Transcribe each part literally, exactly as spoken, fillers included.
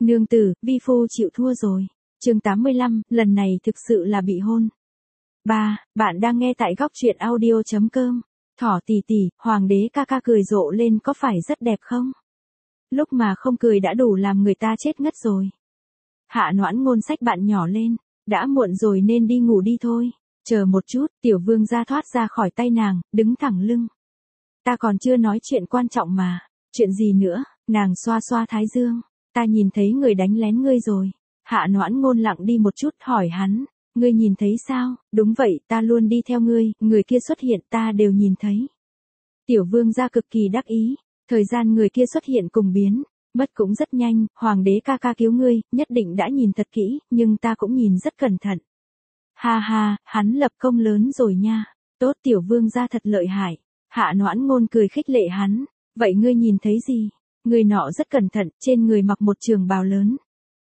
Nương tử, vi phu chịu thua rồi. Chương tám mươi lăm, lần này thực sự là bị hôn. ba. Bạn đang nghe tại góc truyện audio chấm com. Thỏ tỷ tỷ, hoàng đế ca ca cười rộ lên có phải rất đẹp không? Lúc mà không cười đã đủ làm người ta chết ngất rồi. Hạ Noãn Ngôn xách bạn nhỏ lên, đã muộn rồi nên đi ngủ đi thôi. Chờ một chút, tiểu vương gia thoát ra khỏi tay nàng, đứng thẳng lưng. Ta còn chưa nói chuyện quan trọng mà. Chuyện gì nữa? Nàng xoa xoa thái dương. Ta nhìn thấy người đánh lén ngươi rồi. Hạ Noãn Ngôn lặng đi một chút hỏi hắn. Ngươi nhìn thấy sao? Đúng vậy, ta luôn đi theo ngươi, người kia xuất hiện ta đều nhìn thấy. Tiểu vương gia cực kỳ đắc ý. Thời gian người kia xuất hiện cùng biến. Mất cũng rất nhanh, hoàng đế ca ca cứu ngươi, nhất định đã nhìn thật kỹ, nhưng ta cũng nhìn rất cẩn thận. Ha ha, hắn lập công lớn rồi nha. Tốt, tiểu vương gia thật lợi hại. Hạ Noãn Ngôn cười khích lệ hắn. Vậy ngươi nhìn thấy gì? Người nọ rất cẩn thận, trên người mặc một trường bào lớn.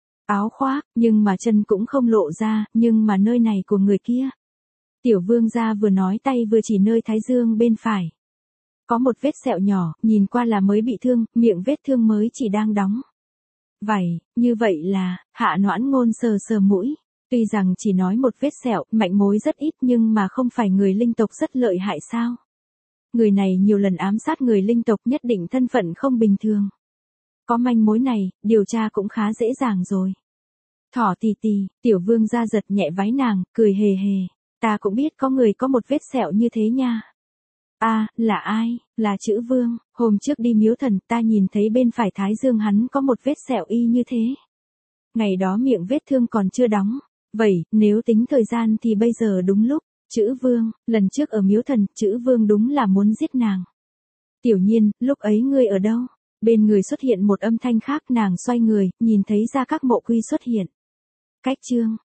Áo khoác, nhưng mà chân cũng không lộ ra, nhưng mà nơi này của người kia. Tiểu vương gia vừa nói tay vừa chỉ nơi thái dương bên phải. Có một vết sẹo nhỏ, nhìn qua là mới bị thương, miệng vết thương mới chỉ đang đóng. Vậy, như vậy là, Hạ Noãn Ngôn sờ sờ mũi. Tuy rằng chỉ nói một vết sẹo, mạnh mối rất ít nhưng mà không phải người linh tộc rất lợi hại sao? Người này nhiều lần ám sát người linh tộc nhất định thân phận không bình thường. Có manh mối này, điều tra cũng khá dễ dàng rồi. Thỏ tì tì, tiểu vương gia giật nhẹ váy nàng, cười hề hề. Ta cũng biết có người có một vết sẹo như thế nha. A, à, là ai? Là chữ vương. Hôm trước đi miếu thần ta nhìn thấy bên phải thái dương hắn có một vết sẹo y như thế. Ngày đó miệng vết thương còn chưa đóng. Vậy, nếu tính thời gian thì bây giờ đúng lúc. Chữ vương, lần trước ở miếu thần, chữ vương đúng là muốn giết nàng. Tiểu Nhiên, lúc ấy ngươi ở đâu? Bên người xuất hiện một âm thanh khác, nàng xoay người, nhìn thấy ra các mộ quy xuất hiện. Cách chương,